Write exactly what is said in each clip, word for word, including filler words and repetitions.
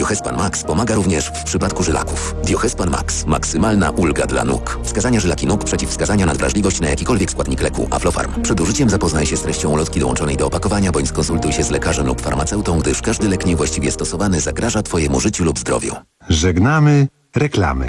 Diohespan Max pomaga również w przypadku żylaków. Diohespan Max. Maksymalna ulga dla nóg. Wskazania żylaki nóg, przeciwwskazania na wrażliwość na jakikolwiek składnik leku. Aflofarm. Przed użyciem zapoznaj się z treścią ulotki dołączonej do opakowania, bądź skonsultuj się z lekarzem lub farmaceutą, gdyż każdy lek niewłaściwie stosowany zagraża Twojemu życiu lub zdrowiu. Żegnamy reklamy.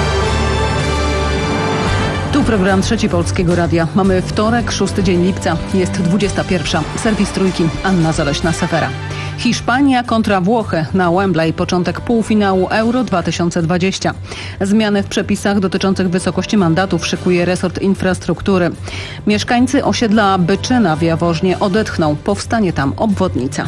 Tu program Trzeci Polskiego Radia. Mamy wtorek, szósty dzień lipca. Jest dwudziesta pierwsza. Serwis Trójki. Anna Zaleśna-Sefera. Hiszpania kontra Włochy na Wembley. Początek półfinału Euro dwa tysiące dwadzieścia. Zmiany w przepisach dotyczących wysokości mandatów szykuje resort infrastruktury. Mieszkańcy osiedla Byczyna w Jaworznie odetchną. Powstanie tam obwodnica.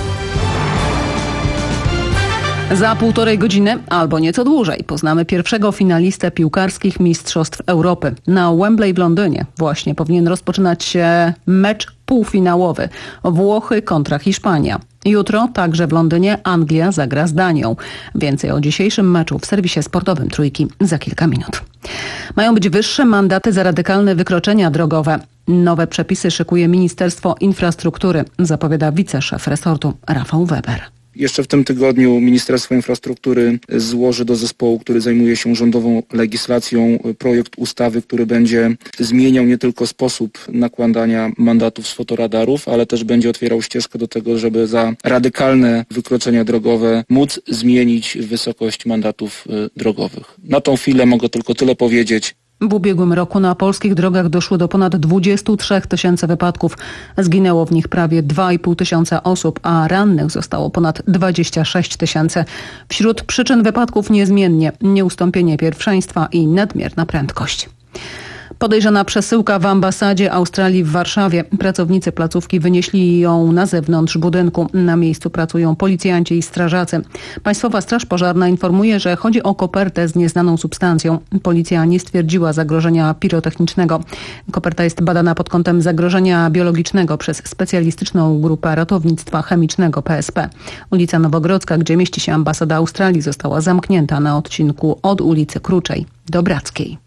Za półtorej godziny, albo nieco dłużej, poznamy pierwszego finalistę piłkarskich Mistrzostw Europy. Na Wembley w Londynie właśnie powinien rozpoczynać się mecz półfinałowy. Włochy kontra Hiszpania. Jutro także w Londynie Anglia zagra z Danią. Więcej o dzisiejszym meczu w serwisie sportowym Trójki za kilka minut. Mają być wyższe mandaty za radykalne wykroczenia drogowe. Nowe przepisy szykuje Ministerstwo Infrastruktury, zapowiada wiceszef resortu Rafał Weber. Jeszcze w tym tygodniu Ministerstwo Infrastruktury złoży do zespołu, który zajmuje się rządową legislacją, projekt ustawy, który będzie zmieniał nie tylko sposób nakładania mandatów z fotoradarów, ale też będzie otwierał ścieżkę do tego, żeby za radykalne wykroczenia drogowe móc zmienić wysokość mandatów drogowych. Na tą chwilę mogę tylko tyle powiedzieć. W ubiegłym roku na polskich drogach doszło do ponad dwudziestu trzech tysięcy wypadków. Zginęło w nich prawie dwa i pół tysiąca osób, a rannych zostało ponad dwadzieścia sześć tysięcy. Wśród przyczyn wypadków niezmiennie nieustąpienie pierwszeństwa i nadmierna prędkość. Podejrzana przesyłka w ambasadzie Australii w Warszawie. Pracownicy placówki wynieśli ją na zewnątrz budynku. Na miejscu pracują policjanci i strażacy. Państwowa Straż Pożarna informuje, że chodzi o kopertę z nieznaną substancją. Policja nie stwierdziła zagrożenia pirotechnicznego. Koperta jest badana pod kątem zagrożenia biologicznego przez specjalistyczną grupę ratownictwa chemicznego P S P. Ulica Nowogrodzka, gdzie mieści się ambasada Australii, została zamknięta na odcinku od ulicy Kruczej do Brackiej.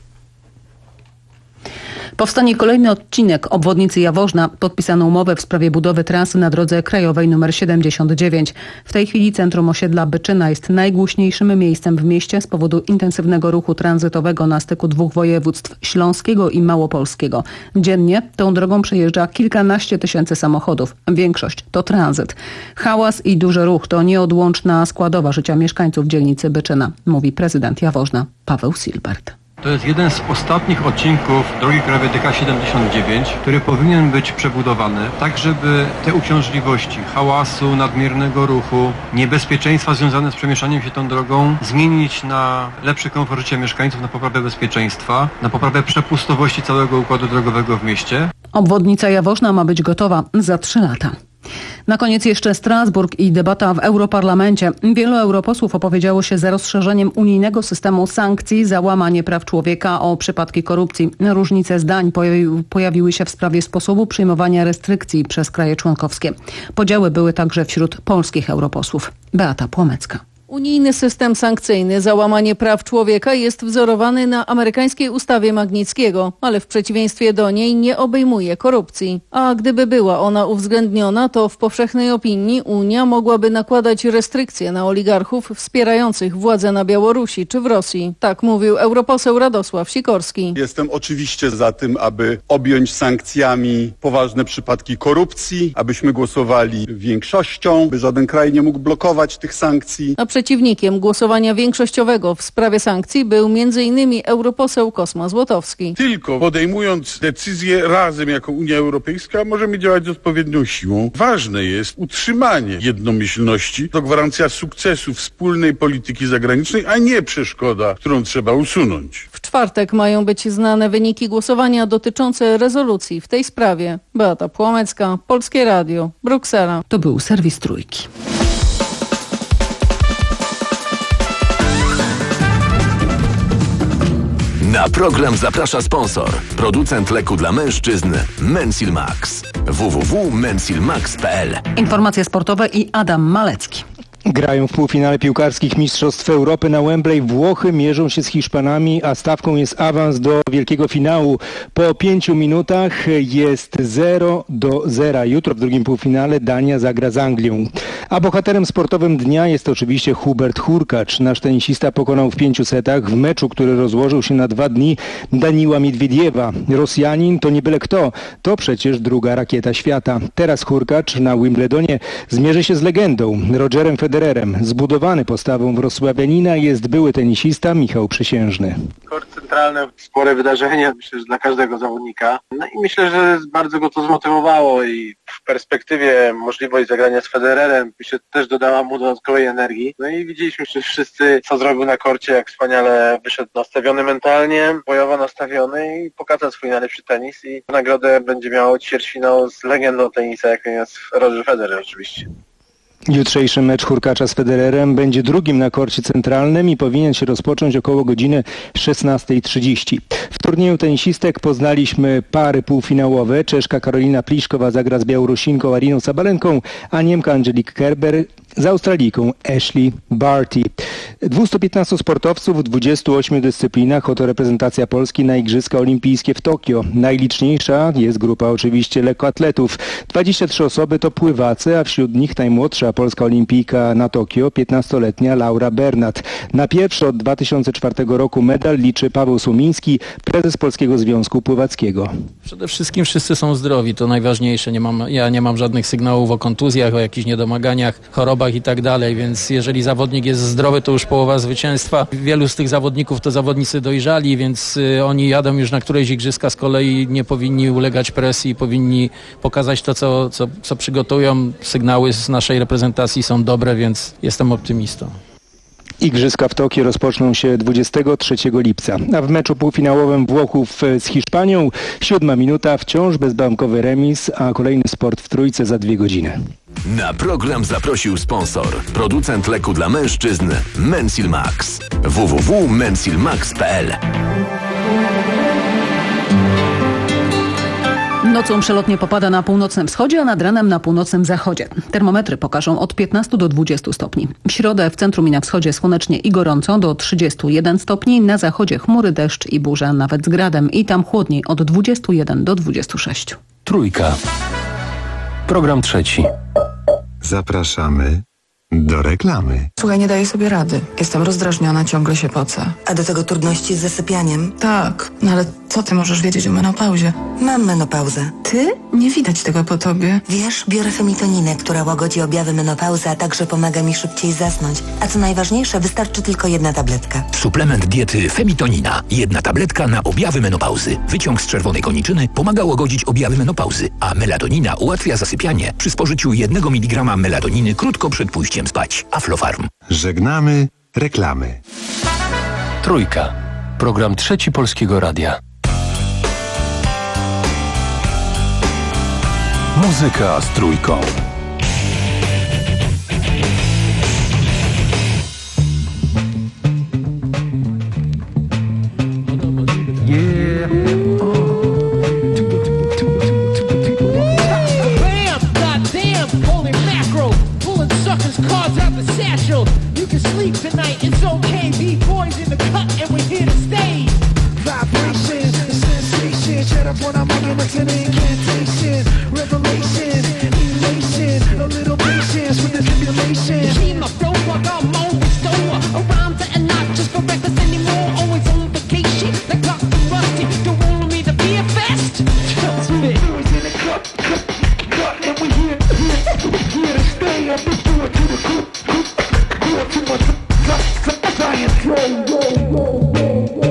Powstanie kolejny odcinek obwodnicy Jaworzna. Podpisano umowę w sprawie budowy trasy na drodze krajowej nr siedemdziesiąt dziewięć. W tej chwili centrum osiedla Byczyna jest najgłośniejszym miejscem w mieście z powodu intensywnego ruchu tranzytowego na styku dwóch województw śląskiego i małopolskiego. Dziennie tą drogą przejeżdża kilkanaście tysięcy samochodów. Większość to tranzyt. Hałas i duży ruch to nieodłączna składowa życia mieszkańców dzielnicy Byczyna, mówi prezydent Jaworzna Paweł Silbert. To jest jeden z ostatnich odcinków drogi krajowej D K siedemdziesiąt dziewięć, który powinien być przebudowany tak, żeby te uciążliwości, hałasu, nadmiernego ruchu, niebezpieczeństwa związane z przemieszczaniem się tą drogą zmienić na lepszy komfort życia mieszkańców, na poprawę bezpieczeństwa, na poprawę przepustowości całego układu drogowego w mieście. Obwodnica Jaworzna ma być gotowa za trzy lata. Na koniec jeszcze Strasburg i debata w Europarlamencie. Wielu europosłów opowiedziało się za rozszerzeniem unijnego systemu sankcji za łamanie praw człowieka o przypadki korupcji. Różnice zdań pojawi- pojawiły się w sprawie sposobu przyjmowania restrykcji przez kraje członkowskie. Podziały były także wśród polskich europosłów. Beata Płomecka. Unijny system sankcyjny za łamanie praw człowieka jest wzorowany na amerykańskiej ustawie Magnickiego, ale w przeciwieństwie do niej nie obejmuje korupcji. A gdyby była ona uwzględniona, to w powszechnej opinii Unia mogłaby nakładać restrykcje na oligarchów wspierających władzę na Białorusi czy w Rosji. Tak mówił europoseł Radosław Sikorski. Jestem oczywiście za tym, aby objąć sankcjami poważne przypadki korupcji, abyśmy głosowali większością, by żaden kraj nie mógł blokować tych sankcji. A przeciwnikiem głosowania większościowego w sprawie sankcji był między innymi europoseł Kosma Złotowski. Tylko podejmując decyzje razem jako Unia Europejska możemy działać z odpowiednią siłą. Ważne jest utrzymanie jednomyślności. To gwarancja sukcesu wspólnej polityki zagranicznej, a nie przeszkoda, którą trzeba usunąć. W czwartek mają być znane wyniki głosowania dotyczące rezolucji w tej sprawie. Beata Płomecka, Polskie Radio, Bruksela. To był serwis Trójki. Na program zaprasza sponsor. Producent leku dla mężczyzn Mensil Max. w w w kropka mensil max kropka p l. Informacje sportowe i Adam Malecki. Grają w półfinale piłkarskich Mistrzostw Europy na Wembley. Włochy mierzą się z Hiszpanami, a stawką jest awans do wielkiego finału. Po pięciu minutach jest zero do zera. Jutro w drugim półfinale Dania zagra z Anglią. A bohaterem sportowym dnia jest oczywiście Hubert Hurkacz. Nasz tenisista pokonał w pięciu setach w meczu, który rozłożył się na dwa dni, Daniła Miedwiediewa. Rosjanin to nie byle kto, to przecież druga rakieta świata. Teraz Hurkacz na Wimbledonie zmierzy się z legendą, Rogerem Federerem. Zbudowany postawą wrocławianina jest były tenisista Michał Przysiężny. Kort centralny, spore wydarzenie, myślę, że dla każdego zawodnika. No i myślę, że bardzo go to zmotywowało i w perspektywie możliwość zagrania z Federerem, myślę, też dodała mu dodatkowej energii. No i widzieliśmy wszyscy, co zrobił na korcie, jak wspaniale wyszedł nastawiony mentalnie, bojowo nastawiony i pokazał swój najlepszy tenis i nagrodę będzie miał ćwierćfinał z legendą tenisa, jaką jest Roger Federer oczywiście. Jutrzejszy mecz Hurkacza z Federerem będzie drugim na korcie centralnym i powinien się rozpocząć około godziny szesnasta trzydzieści. W turnieju tenisistek poznaliśmy pary półfinałowe. Czeszka Karolina Pliszkowa zagra z Białorusinką Ariną Sabalenką, a Niemka Angelique Kerber z Australijką Ashley Barty. dwieście piętnastu sportowców w dwudziestu ośmiu dyscyplinach. Oto reprezentacja Polski na Igrzyska Olimpijskie w Tokio. Najliczniejsza jest grupa oczywiście lekkoatletów. dwadzieścia trzy osoby to pływacy, a wśród nich najmłodsza polska olimpijka na Tokio, piętnastoletnia Laura Bernat. Na pierwszy od dwa tysiące czwartego roku medal liczy Paweł Słomiński, prezes Polskiego Związku Pływackiego. Przede wszystkim wszyscy są zdrowi, to najważniejsze. Nie mam, ja nie mam żadnych sygnałów o kontuzjach, o jakichś niedomaganiach, chorobach i tak dalej, więc jeżeli zawodnik jest zdrowy, to już połowa zwycięstwa. Wielu z tych zawodników to zawodnicy dojrzali, więc y, oni jadą już na któreś igrzyska z kolei, nie powinni ulegać presji, powinni pokazać to, co, co, co przygotują. Sygnały z naszej reprezentacji są dobre, więc jestem optymistą. Igrzyska w Tokio rozpoczną się dwudziestego trzeciego lipca, a w meczu półfinałowym Włochów z Hiszpanią siódma minuta, wciąż bezbramkowy remis, a kolejny sport w trójce za dwie godziny. Na program zaprosił sponsor, producent leku dla mężczyzn Mensil Max. w w w kropka mensil max kropka p l. Nocą przelotnie popada na północnym wschodzie, a nad ranem na północnym zachodzie. Termometry pokażą od piętnastu do dwudziestu stopni. W środę w centrum i na wschodzie słonecznie i gorąco do trzydziestu jeden stopni. Na zachodzie chmury, deszcz i burza, nawet z gradem. I tam chłodniej od dwudziestu jeden do dwudziestu sześciu. Trójka. Program trzeci. Zapraszamy do reklamy. Słuchaj, nie daję sobie rady. Jestem rozdrażniona, ciągle się pocę. A do tego trudności z zasypianiem? Tak, no ale co ty możesz wiedzieć o menopauzie? Mam menopauzę. Ty? Nie widać tego po tobie. Wiesz, biorę femitoninę, która łagodzi objawy menopauzy, a także pomaga mi szybciej zasnąć. A co najważniejsze, wystarczy tylko jedna tabletka. Suplement diety Femitonina. Jedna tabletka na objawy menopauzy. Wyciąg z czerwonej koniczyny pomaga łagodzić objawy menopauzy, a melatonina ułatwia zasypianie przy spożyciu jednego miligrama melatoniny krótko przed pójściem spać. Aflofarm. Żegnamy reklamy. Trójka. Program trzeci Polskiego Radia. Muzyka z trójką. Cards out the satchel. You can sleep tonight, it's okay. B-boys in the cut and we're here to stay. Vibrations, sensation. Shut up when I'm making it's an incantation. Revelation, elation. A little patience with the tribulation. Keep my flow like I'm always store. A rhyme that are not just for breakfast anymore. Always on vacation, like Doc and Rusty. Don't want me to be a fest. Trust me. Boys in the cut, cut, cut, and we're here, here, here to stay. Up and do it to the group, group, group, too much science, go, go, go, go,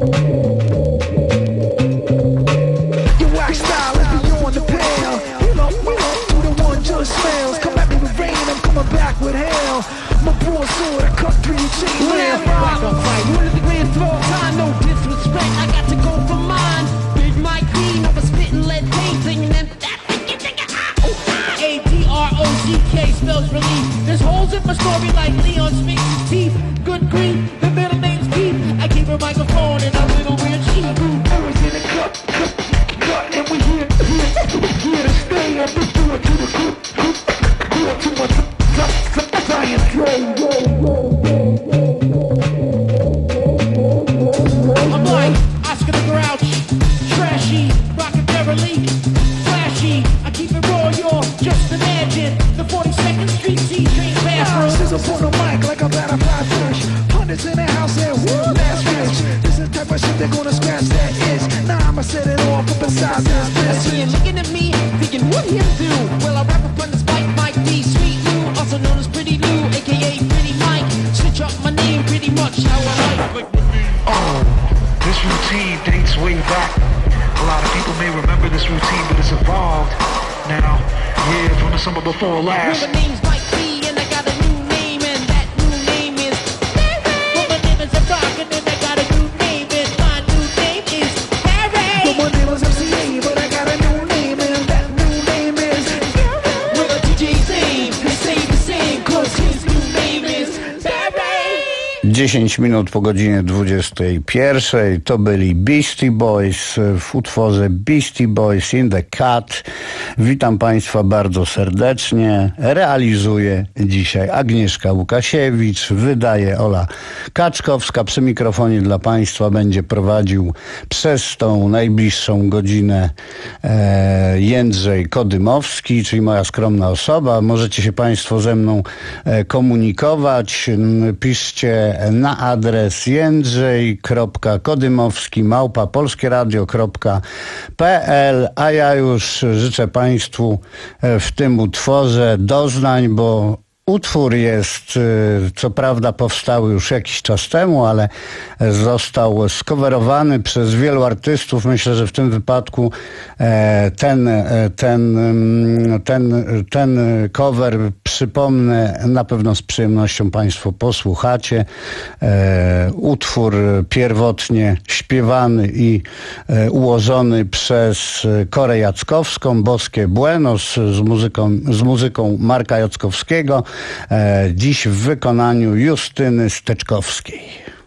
your wax style is beyond the pale. You know, you know, you the one just fails. Come at me with rain, I'm coming back with hell. My broadsword, I cut through your chain mail. Rock on fight, one of the greatest of all time. No disrespect, I got to go for mine. Big Mike D, never spitting lead paint, singing that. A D R O C K spells relief. There's holes in my story like Leon Spinks' teeth. Good grief, the middle name's Keith. I keep a microphone and a little weird sheep. Always in the cut, cut, cut, and we here, here, here to stay. Up and do it to the group, group, group, too much science. I'm like Oscar the Grouch, trashy, rockin' derelict, flashy. I keep it raw, y'all. Just imagine the forty-second Street C-Train bathroom. This is a porno mic like a butterfly fish. Hundreds in the house and woo, that's rich. This is the type of shit they're gonna scratch that itch. Now I'ma set it off up inside this I bitch. see you looking at me, thinking what him do? Well, I rap upon this mic, Mike D, Sweet Lou, also known as Pretty Lou, aka Pretty Mike. Switch up my name pretty much how I like. Oh, this routine dates way back. A lot of people may remember this routine, but it's evolved now. Yeah, from the summer before last. Well, my name's Mike D, and I got a new name, and that new name is Harry. Well, my name is a rock, and then I got a new name, and my new name is Harry. Well, my name was M C A, but I got a new name, and that new name is Harry. Well, the D J's name, they say the same, cause his new name is Harry. dziesięć minut po godzinie dwudziestej pierwszej to byli Beastie Boys w utworze Beastie Boys in the Cut. Witam Państwa bardzo serdecznie. Realizuje dzisiaj Agnieszka Łukasiewicz, wydaje Ola Kaczkowska. Przy mikrofonie dla Państwa będzie prowadził przez tą najbliższą godzinę e, Jędrzej Kodymowski, czyli moja skromna osoba. Możecie się Państwo ze mną e, komunikować. Piszcie na adres jędrzej kropka kodymowski małpa polskieradio kropka p l, a ja już życzę Państwu w tym utworze doznań, bo utwór jest, co prawda powstały już jakiś czas temu, ale został skowerowany przez wielu artystów. Myślę, że w tym wypadku ten, ten, ten, ten cover, przypomnę, na pewno z przyjemnością Państwo posłuchacie. Utwór pierwotnie śpiewany i ułożony przez Korę Jackowską, Boskie Buenos, z muzyką, z muzyką Marka Jackowskiego. Dziś w wykonaniu Justyny Steczkowskiej.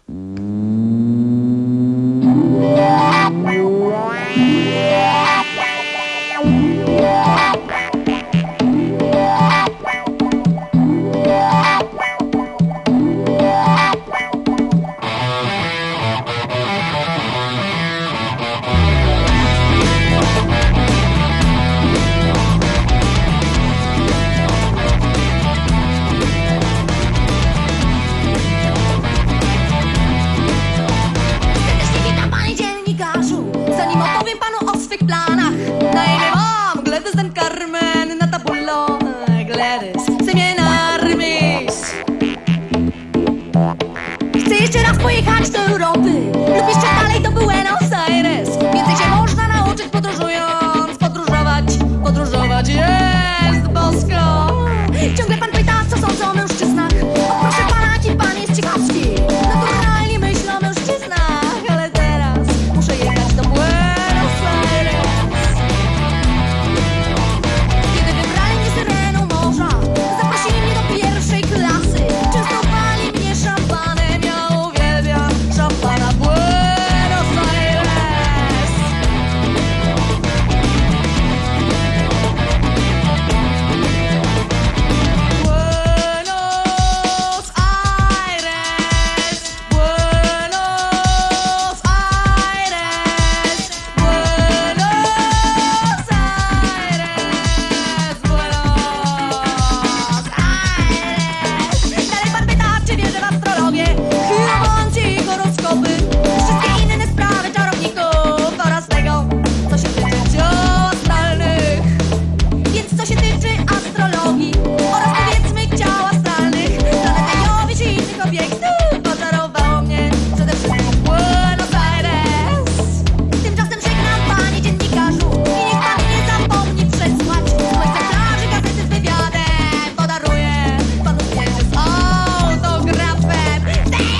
Pojechać do Europy lub jeszcze dalej do Buenos Aires. Więcej się można nauczyć podróżując, podróżować, podróżować jest bosko. Ciągle pan pyta, co sądzą o mężczyznach. O, proszę pana, jaki pan jest ciekawski. Naturalnie myślę o mężczyznach, ale teraz muszę jechać do Buenos Aires. Kiedy wybrali mnie syreną morza, zaprosili mnie do pierwszej klasy. Częstowali mnie szampanem, ja uwielbiam szampana Buenos Aires. Buenos Aires, Buenos Aires, Buenos Aires, Buenos Aires. Dalej pan pyta, czy wierzę w astrologię, chiromancji i horoskopy, wszystkie inne sprawy czarowników oraz tego, co się tyczy ciał astralnych. Więc co się tyczy astrologii oraz powiedzmy ciał astralnych, planetajowych i innych obiektów oczarowało mnie przede wszystkim Buenos Aires. Tymczasem żegnam panie dziennikarzu i niech pan nie zapomni przesłać egzemplarzy gazety z wywiadem. Podaruję panu zdjęcie z autografem.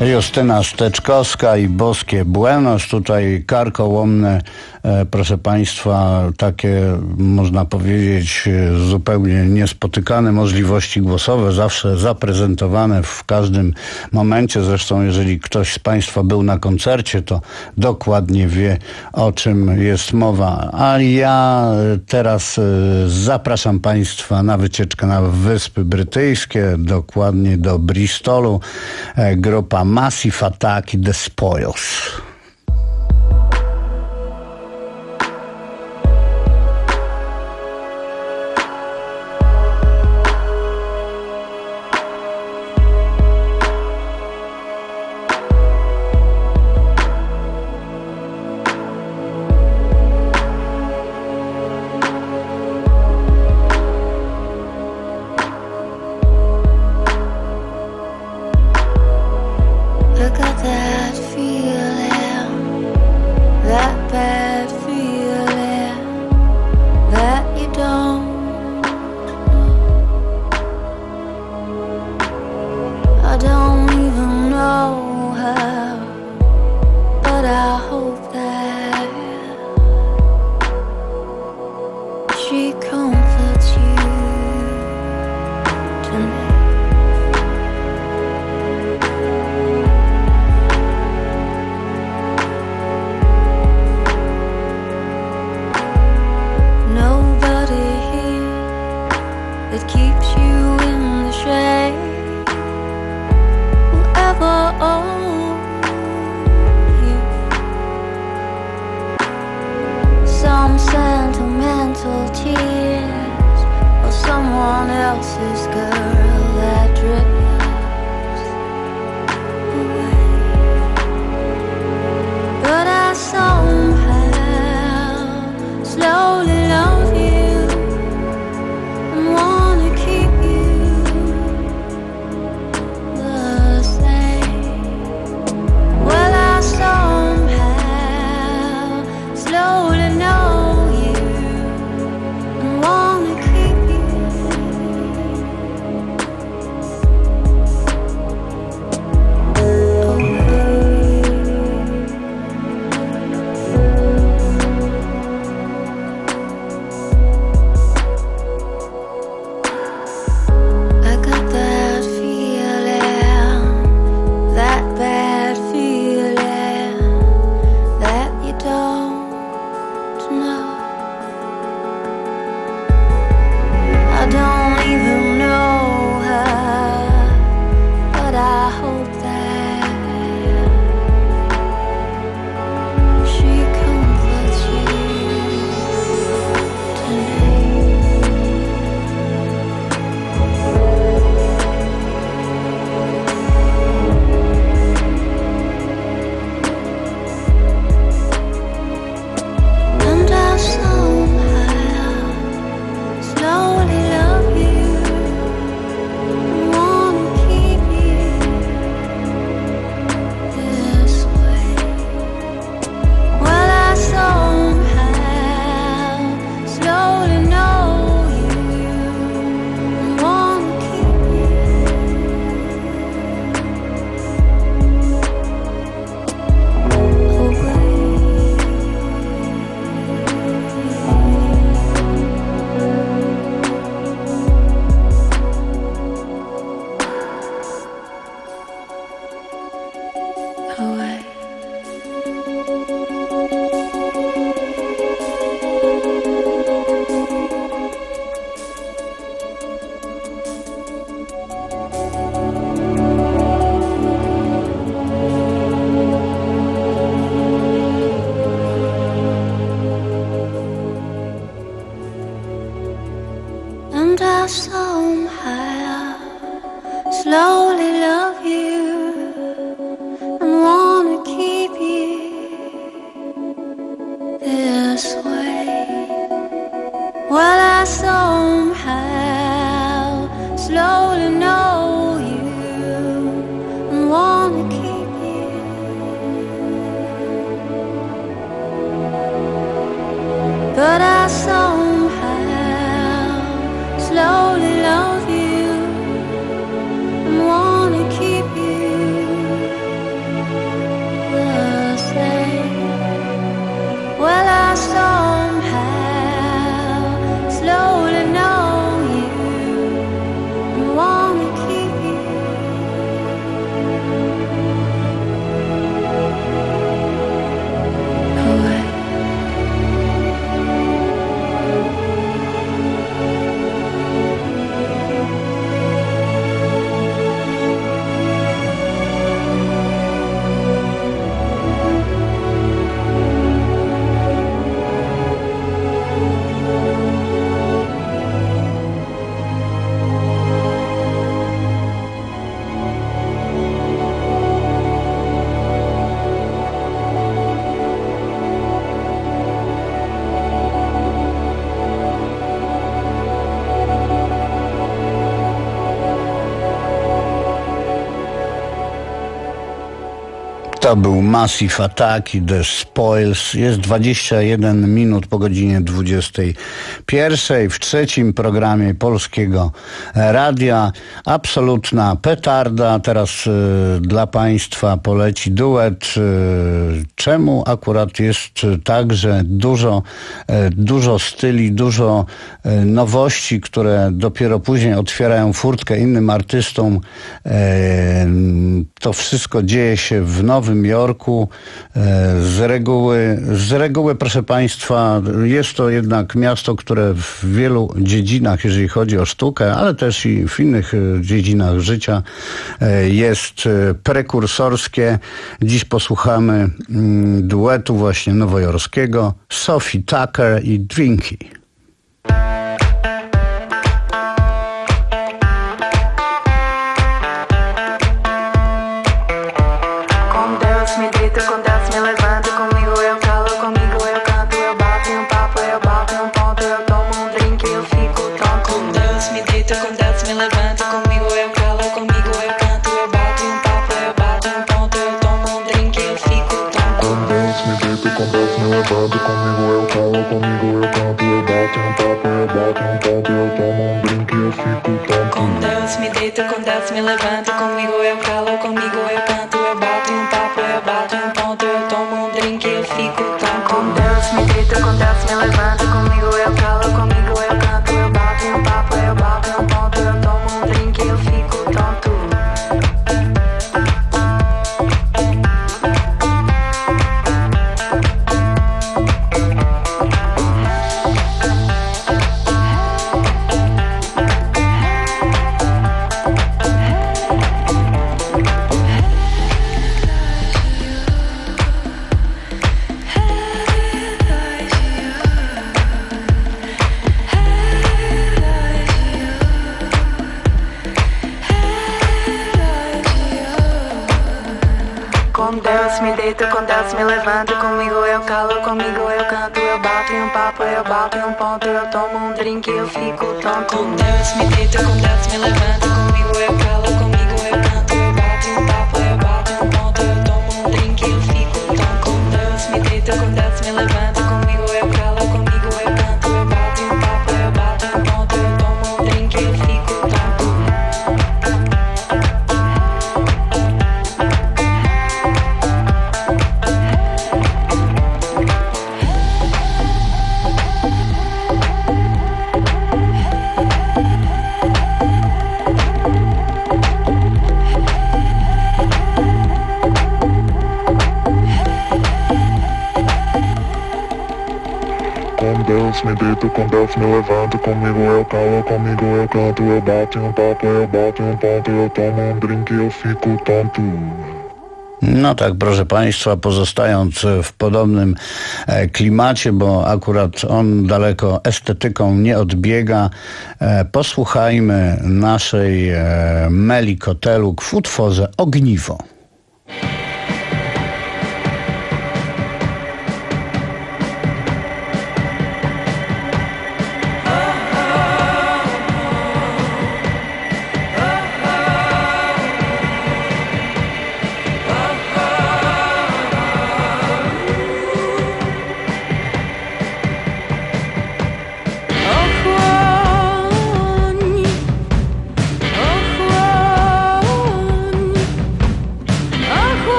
Justyna Steczkowska i Boskie Buenos. Tutaj karkołomne, e, proszę Państwa, takie można powiedzieć zupełnie niespotykane możliwości głosowe, zawsze zaprezentowane w każdym momencie. Zresztą jeżeli ktoś z Państwa był na koncercie, to dokładnie wie, o czym jest mowa. A ja teraz e, zapraszam Państwa na wycieczkę na Wyspy Brytyjskie, dokładnie do Bristolu. E, grupa Massive Attack i The Spoils. But I somehow slowly love you and wanna keep you To był Massive Attack i The Spoils. Jest dwadzieścia jeden minut po godzinie dwudziestej pierwszej w trzecim programie Polskiego Radia. Absolutna petarda. Teraz y, dla Państwa poleci duet. Y, czemu akurat jest tak, że dużo, y, dużo styli, dużo y, nowości, które dopiero później otwierają furtkę innym artystom. Y, to wszystko dzieje się w Nowym Jorku. Z reguły, z reguły, proszę Państwa, jest to jednak miasto, które w wielu dziedzinach, jeżeli chodzi o sztukę, ale też i w innych dziedzinach życia jest prekursorskie. Dziś posłuchamy duetu właśnie nowojorskiego Sophie Tucker i Drinky. Me levanto comigo, eu calo comigo, eu canto, eu bato um papo, eu bato um ponto, eu tomo um drink, eu fico tão com Deus me deito, com Deus me levanto comigo, eu calo comigo, eu canto, eu bato um papo, eu bato um ponto, eu tomo um drink, eu fico tonto. Com Deus me levanto comigo, eu calo comigo, eu canto, eu bato um papo, eu bato um ponto, eu tomo um drink, eu fico tonto. Com Deus me deito, com Deus me levanto comigo, eu calo comigo, eu canto, eu bato um papo, eu bato um ponto, eu tomo um drink, eu fico tonto. Com Deus me deito, com Deus me levanto comigo, eu calo comigo, eu canto, eu bato um papo, eu bato um ponto, eu tomo um drink, eu fico tonto. Deus me deito, com Deus me levanto comigo, eu calo comigo, eu canto, eu bato um papo, eu bato um ponto, eu tomo um drink, eu fico tonto. No tak, proszę Państwa, pozostając w podobnym klimacie, bo akurat on daleko estetyką nie odbiega, posłuchajmy naszej Meli Koteluk w utworze Ogniwo.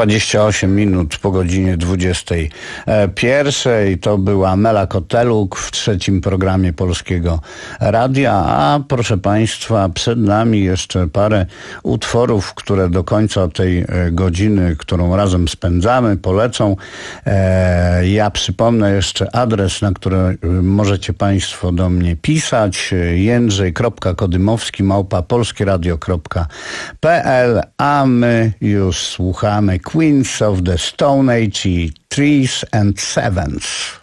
dwadzieścia osiem minut po godzinie dwudziestej pierwszej. To była Mela Koteluk w trzecim programie Polskiego Radia, a proszę Państwa, przed nami jeszcze parę utworów, które do końca tej godziny, którą razem spędzamy, polecą. Ja przypomnę jeszcze adres, na który możecie Państwo do mnie pisać: jędrzej kropka kodymowski małpa polskieradio kropka p l, a my już słuchamy Queens of the Stone Age i Threes and Sevens.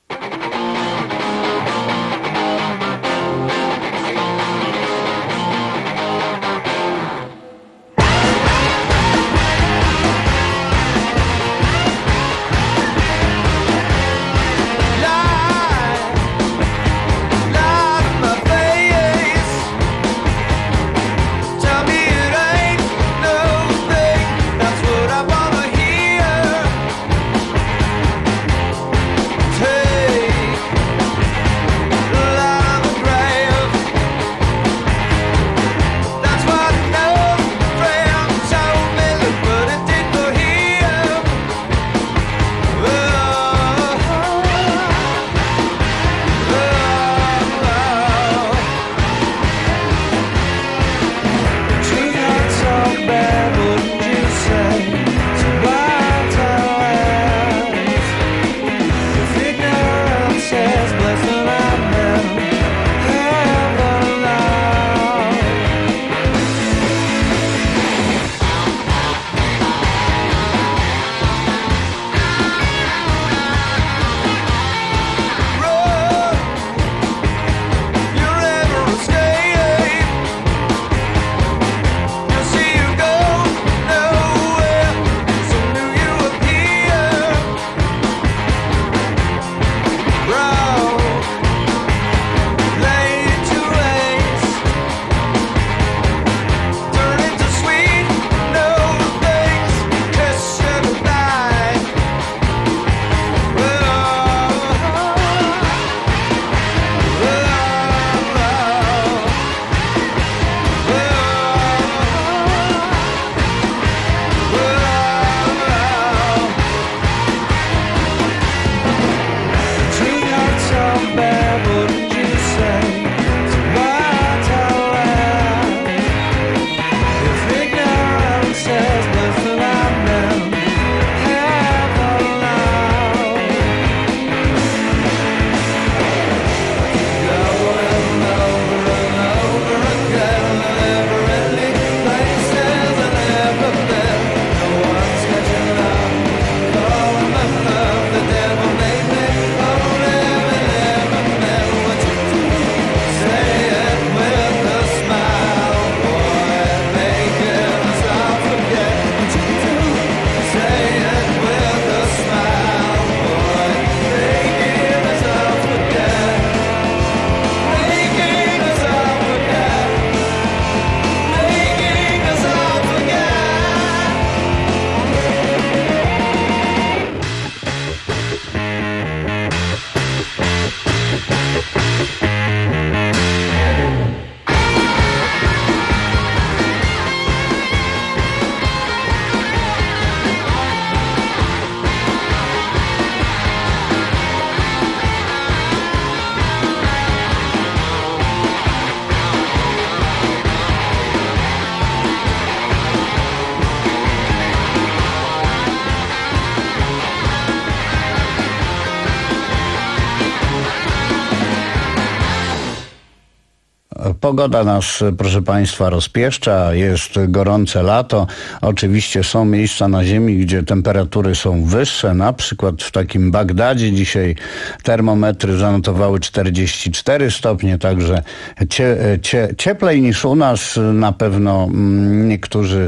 Pogoda nas, proszę Państwa, rozpieszcza, jest gorące lato. Oczywiście są miejsca na ziemi, gdzie temperatury są wyższe. Na przykład w takim Bagdadzie dzisiaj termometry zanotowały czterdzieści cztery stopnie, także cie, cie, cieplej niż u nas. Na pewno niektórzy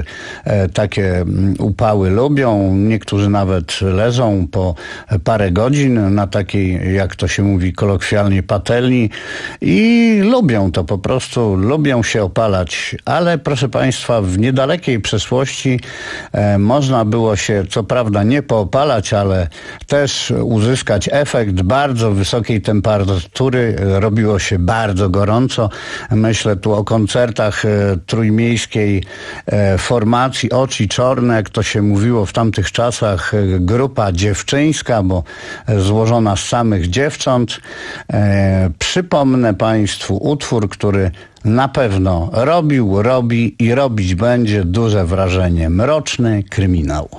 takie upały lubią, niektórzy nawet leżą po parę godzin na takiej, jak to się mówi kolokwialnie, patelni i lubią to po prostu. prostu lubią się opalać, ale proszę Państwa, w niedalekiej przeszłości e, można było się co prawda nie poopalać, ale też uzyskać efekt bardzo wysokiej temperatury. Robiło się bardzo gorąco. Myślę tu o koncertach e, trójmiejskiej e, formacji Oczy Czorne, jak to się mówiło w tamtych czasach, e, grupa dziewczyńska, bo e, złożona z samych dziewcząt. E, przypomnę Państwu utwór, który na pewno robił, robi i robić będzie duże wrażenie. Mroczny kryminał.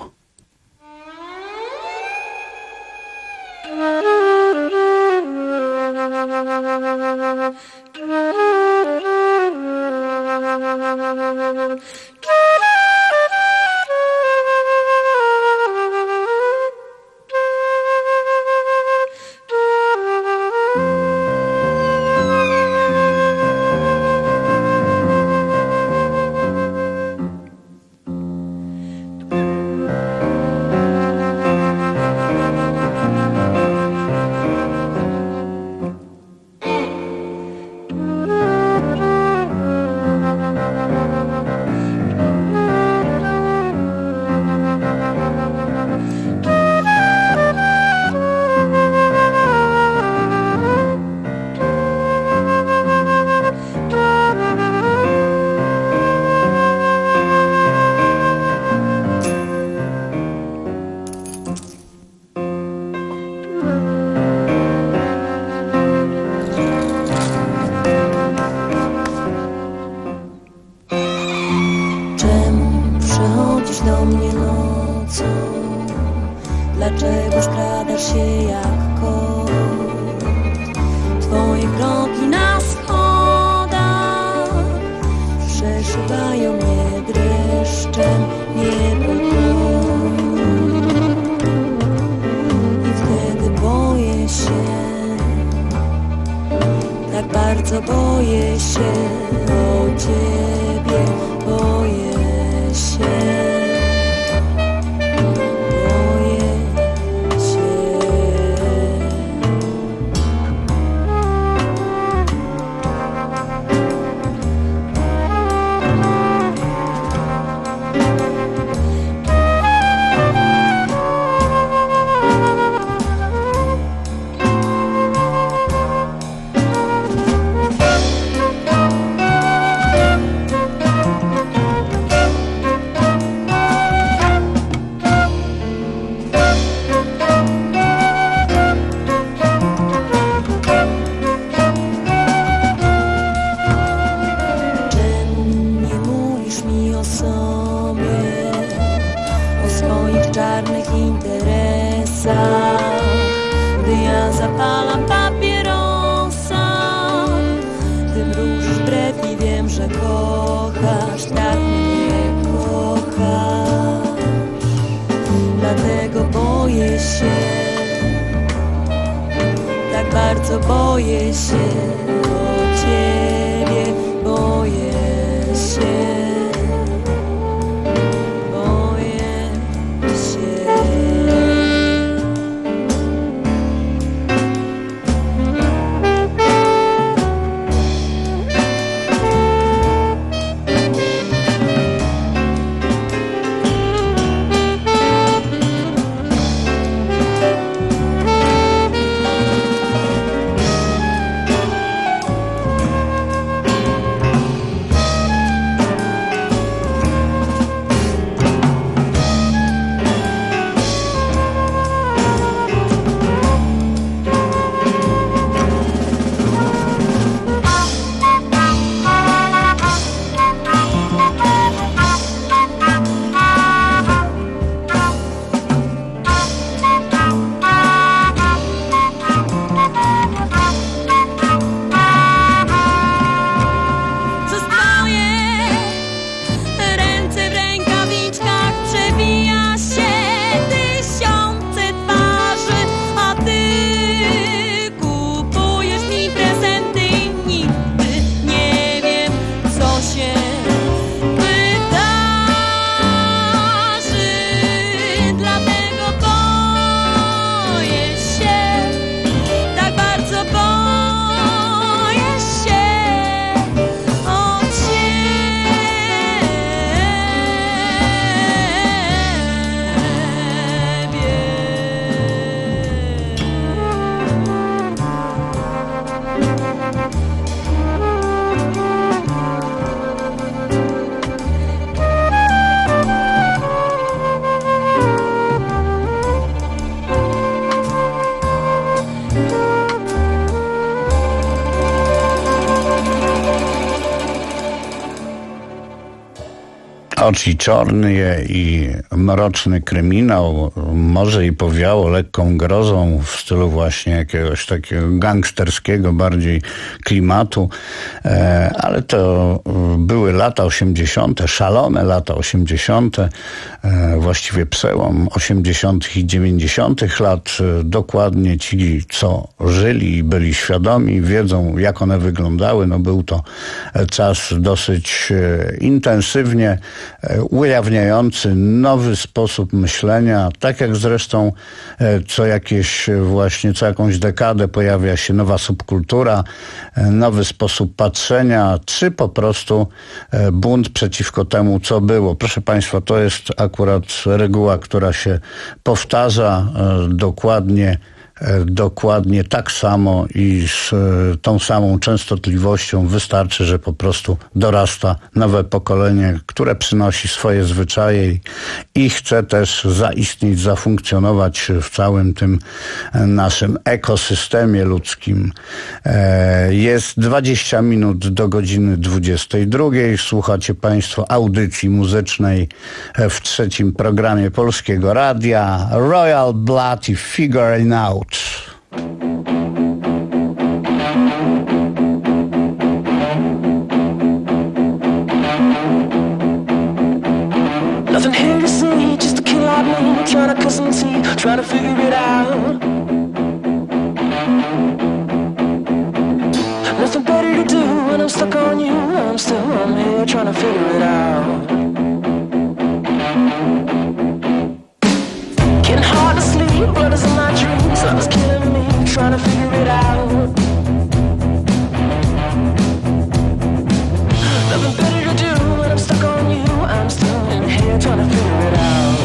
Oczy czarne i mroczny kryminał, może i powiało lekką grozą w stylu właśnie jakiegoś takiego gangsterskiego bardziej klimatu, ale to były lata osiemdziesiąte, szalone lata osiemdziesiąte, właściwie przełom osiemdziesiątych i dziewięćdziesiątych lat. Dokładnie ci, co żyli i byli świadomi, wiedzą, jak one wyglądały. No był to czas dosyć intensywnie ujawniający nowy sposób myślenia, tak jak zresztą co jakieś właśnie, co jakąś dekadę pojawia się nowa subkultura, nowy sposób patrzenia, czy po prostu bunt przeciwko temu, co było. Proszę Państwa, to jest akurat reguła, która się powtarza dokładnie Dokładnie tak samo i z tą samą częstotliwością. Wystarczy, że po prostu dorasta nowe pokolenie, które przynosi swoje zwyczaje i chce też zaistnieć, zafunkcjonować w całym tym naszym ekosystemie ludzkim. Jest dwadzieścia minut do godziny dwudziestej drugiej. Słuchacie Państwo audycji muzycznej w trzecim programie Polskiego Radia. Royal Blood i Figuring Out. Nothing here to see, just a kid like me, trying to cut some teeth, trying to figure it out. Nothing better to do when I'm stuck on you, I'm still on here trying to figure it out. Getting hard to sleep, blood is in my dreams, love is killing me, trying to figure it out. Nothing better to do when I'm stuck on you, I'm still in here trying to figure it out.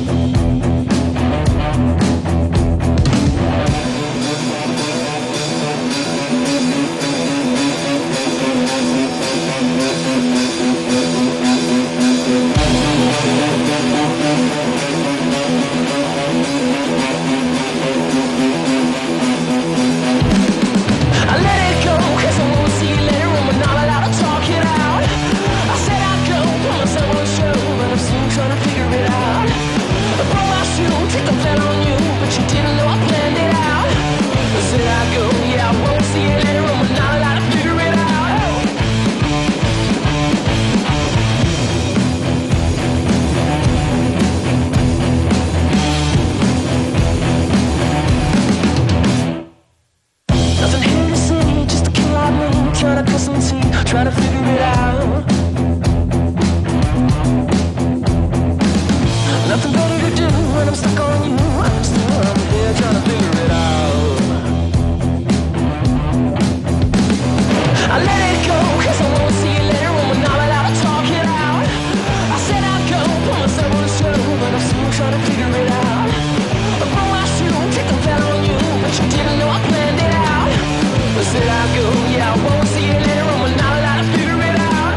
Trying to figure it out. Nothing better to do when I'm stuck on you, I'm still up here trying to figure it out. I let it go, cause I won't see you later when we're not allowed to talk it out. I said I'd go, put myself on the show, but I'm still trying to figure it out. I broke my shoe, kicked the fell on you, but you didn't know I planned it out. I said I'd go, yeah, I won't see you later when we're not allowed to figure it out.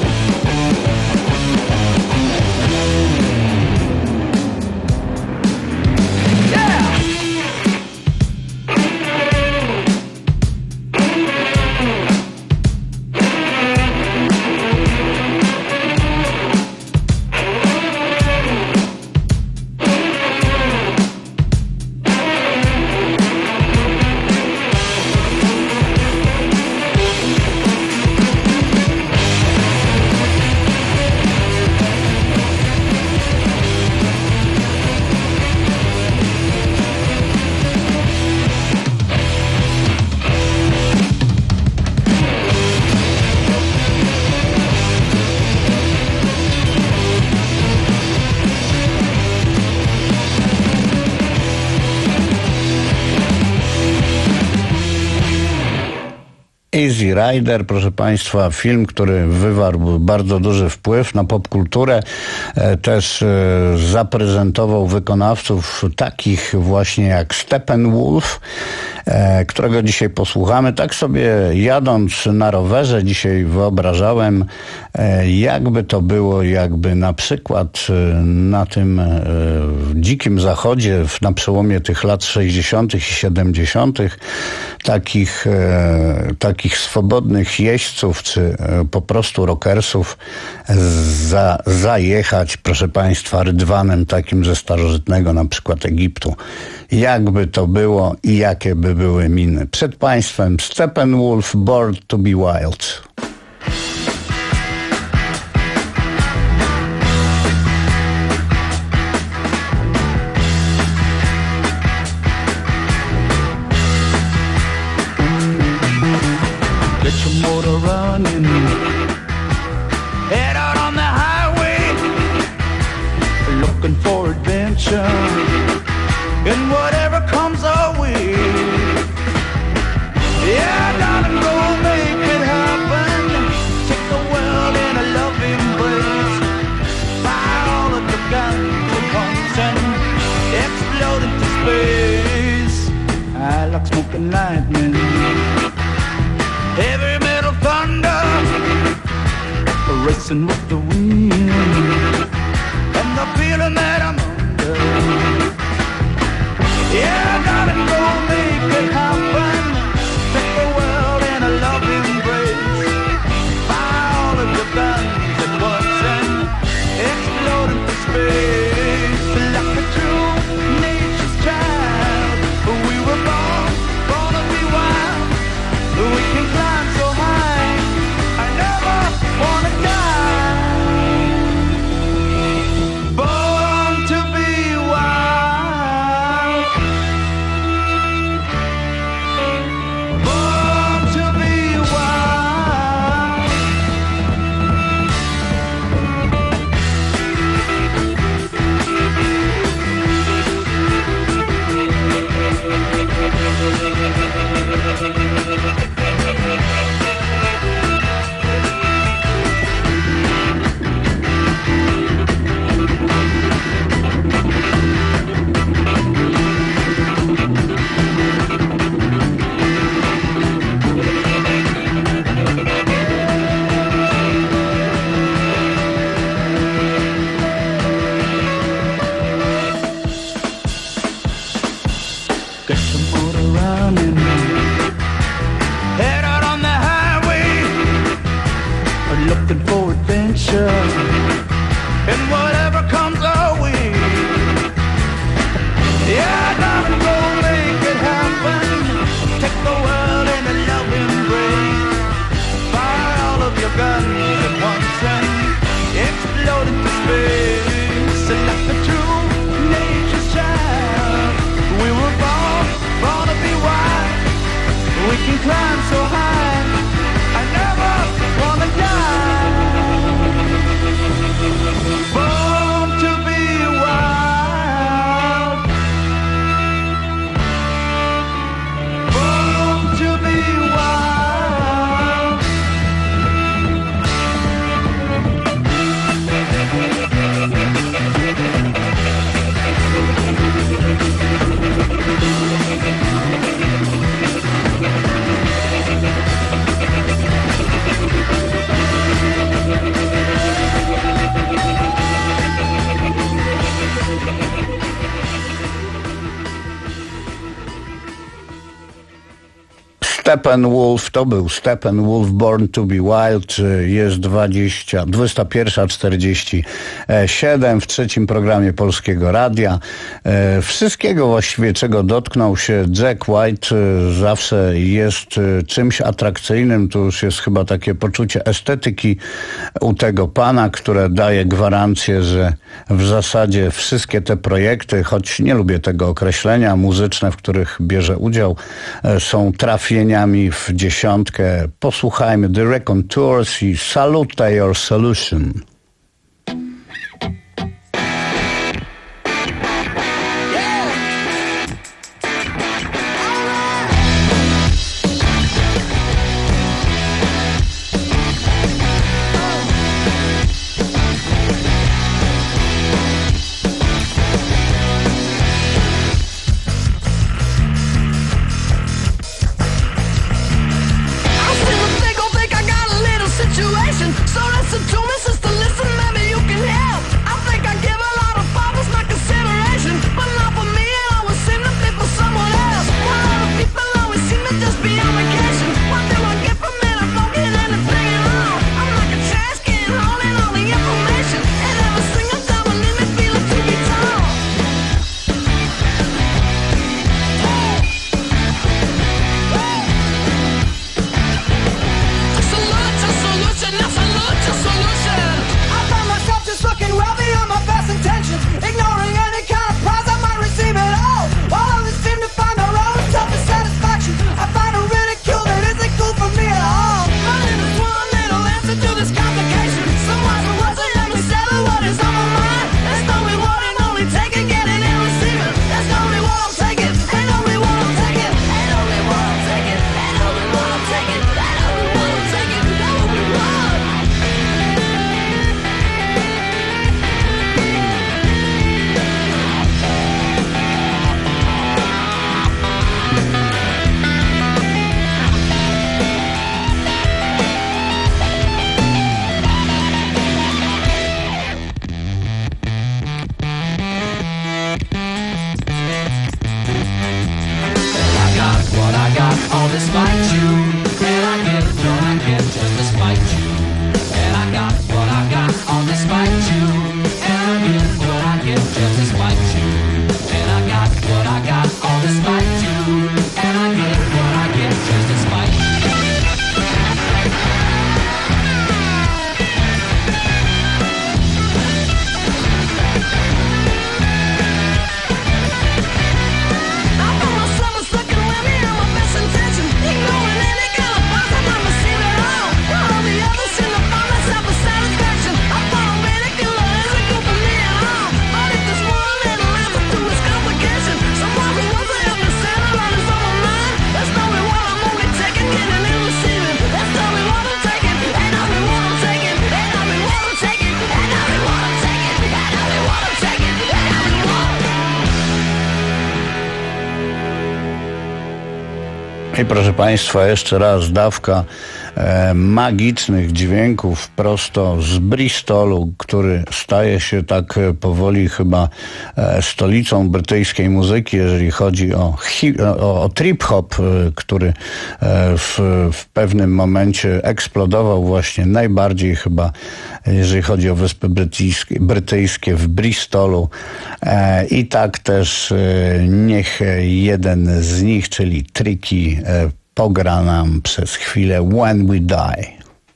Easy Rider, proszę Państwa, film, który wywarł bardzo duży wpływ na popkulturę, też zaprezentował wykonawców takich właśnie jak Steppenwolf, którego dzisiaj posłuchamy. Tak sobie jadąc na rowerze dzisiaj wyobrażałem, jakby to było, jakby na przykład na tym dzikim zachodzie na przełomie tych lat sześćdziesiątych i siedemdziesiątych takich, e, takich swobodnych jeźdźców, czy e, po prostu rockersów za, zajechać, proszę Państwa, rydwanem takim ze starożytnego na przykład Egiptu. Jakby to było i jakie by były miny. Przed Państwem Steppenwolf, Born to be Wild. Get your motor running, head out on the highway, looking for adventure, and whatever comes our way. Yeah, darling, go make it happen. Take the world in a loving embrace. Fire all of the guns at once and explode into space. I like smoking lightning, heavy metal thunder, racing with the wind, and the feeling that I'm under. Yeah, darling, go make it happen. Take the world in a loving embrace. Fire all of your guns at once and explode into space. Like a true nature's child, we were born, born to be wild. We can climb so high, I never wanna die. Born to be wild. Born to be wild. Get your motor running, head out on the highway, looking for adventure, and whatever comes our way. Yeah, darling, go make it happen. Take the world in a loving embrace. Fire all of your guns at once and explode into space. Like a true nature's child, we were born, born to be wild. We can climb so high, I never wanna die. Born to be wild. Born to be wild. Steppenwolf, to był Steppenwolf, Born to be Wild. Jest dwadzieścia, dwudziesta pierwsza czterdzieści siedem w trzecim programie Polskiego Radia. Wszystkiego właściwie, czego dotknął się Jack White, zawsze jest czymś atrakcyjnym. Tu już jest chyba takie poczucie estetyki u tego pana, które daje gwarancję, że w zasadzie wszystkie te projekty, choć nie lubię tego określenia, muzyczne, w których bierze udział, są trafieniami w dziesiątkę. Posłuchajmy The Raconteurs i Salute Your Solution. Situation, so listen to me, sister, listen. despite you. And I get what I get just despite you. And I got what I got all despite you. And I get what I get just despite you. And I got what I got all despite you. And I get what I get just despite you. I proszę Państwa, jeszcze raz dawka e, magicznych dźwięków prosto z Bristolu, który staje się tak powoli chyba e, stolicą brytyjskiej muzyki, jeżeli chodzi o, hi, o, o trip-hop, e, który e, w, w pewnym momencie eksplodował właśnie najbardziej chyba, jeżeli chodzi o Wyspy Brytyjskie, brytyjskie w Bristolu. E, I tak też e, niech jeden z nich, czyli Tricky, e, pogra nam przez chwilę When We Die.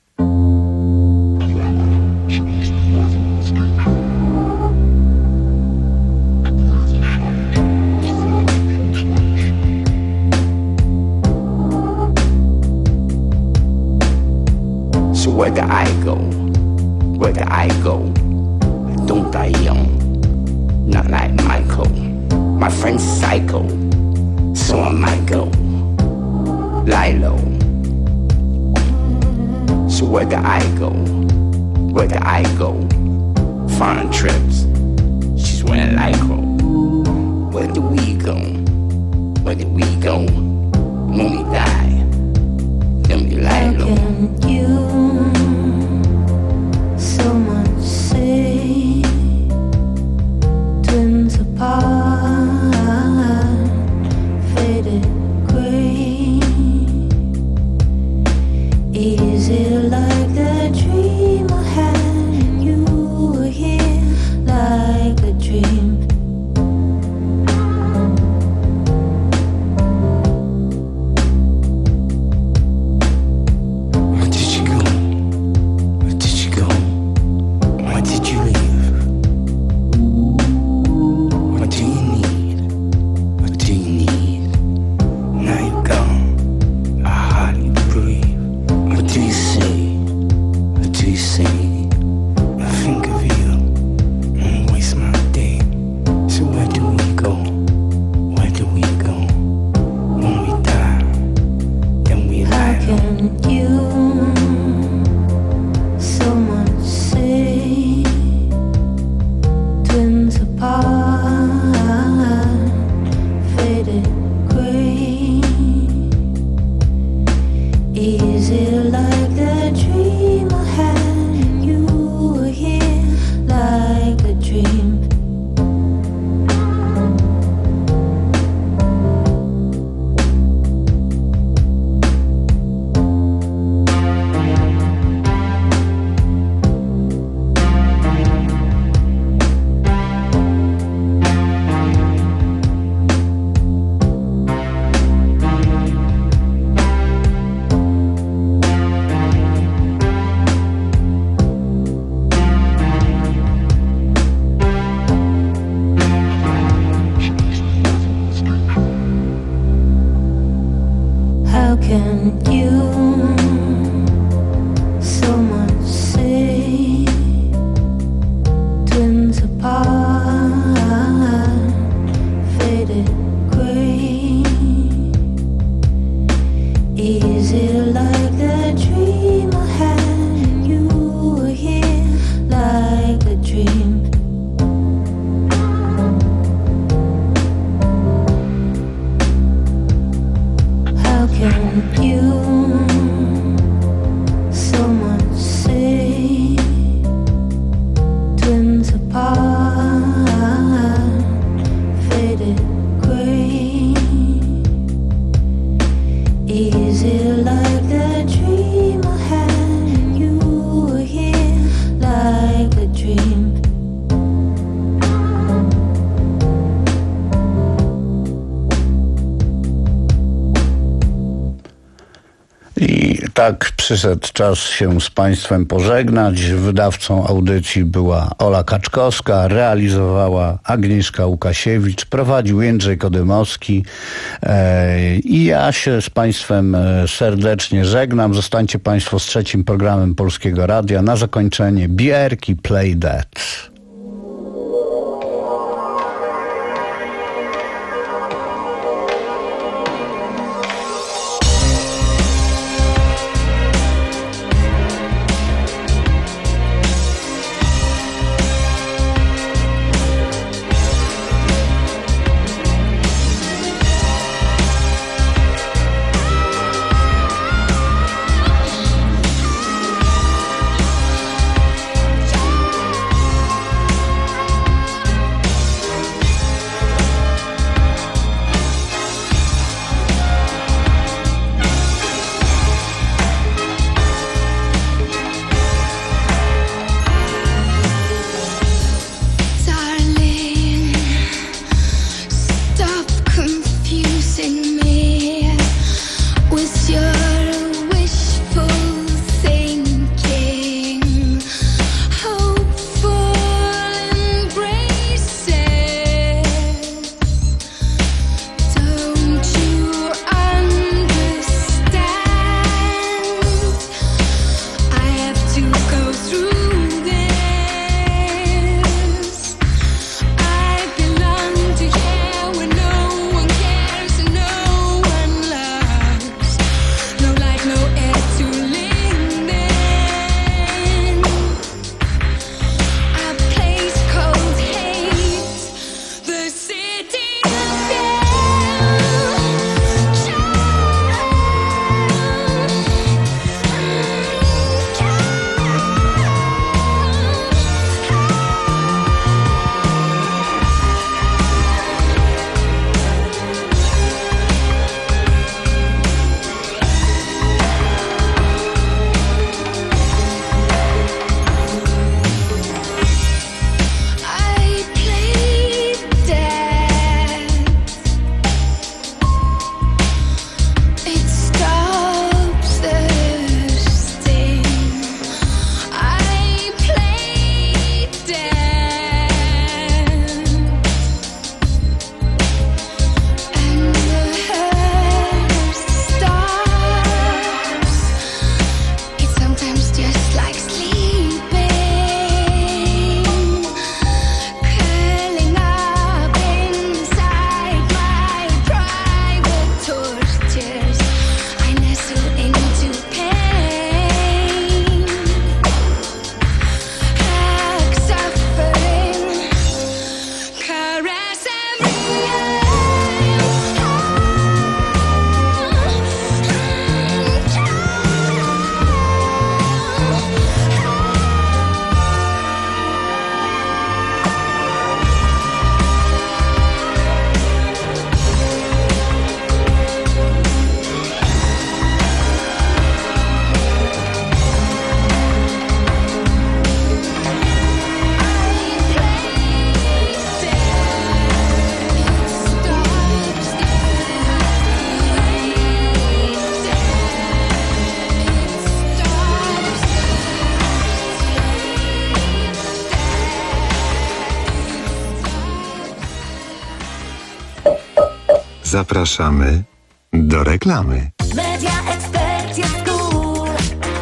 So where do I go? Where do I go? Don't die young, not like Michael. My friend's psycho, so I might go. Lie low. So where do I go? Where do I go? Foreign trips. She's wearing Lycra. Where do we go? Where do we go? When we die, then we lie low. How can you so much say twins apart, faded gray? Is it like the dream I had and you were here like a dream? Where did you go? Where did you go? Why did you leave? What do you need? What do you need? Now you're gone. I hardly breathe. What do you say? What do you say? I think of you and waste my day. So where do we go? Where do we go? When we die, then we lie How can you so much say twins apart, faded gray? Is it like the dream I had and you were here like a dream? How can you so much say twins apart, faded gray? Is it like the dream I had and you were here like a dream? How can you so much say twins apart, faded gray? Is it like the dream I had? You were here like a dream. I tak przyszedł czas się z Państwem pożegnać. Wydawcą audycji była Ola Kaczkowska, realizowała Agnieszka Łukasiewicz, prowadził Jędrzej Kodymowski e, i ja się z Państwem serdecznie żegnam. Zostańcie Państwo z trzecim programem Polskiego Radia. Na zakończenie Bierki Play That. Zapraszamy do reklamy. Media Expert jest cool.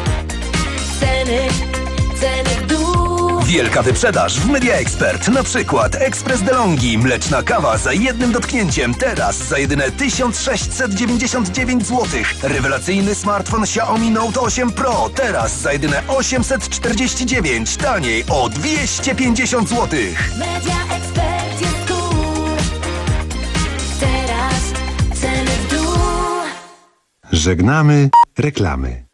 Ceny, ceny w dół. Wielka wyprzedaż w Media Expert. Na przykład Ekspres DeLonghi, mleczna kawa za jednym dotknięciem. Teraz za jedyne tysiąc sześćset dziewięćdziesiąt dziewięć złotych. Rewelacyjny smartfon Xiaomi Note osiem Pro. Teraz za jedyne osiemset czterdzieści dziewięć. Taniej o dwieście pięćdziesiąt złotych. Media Expert jest cool. Teraz ceny w dół. Żegnamy reklamy.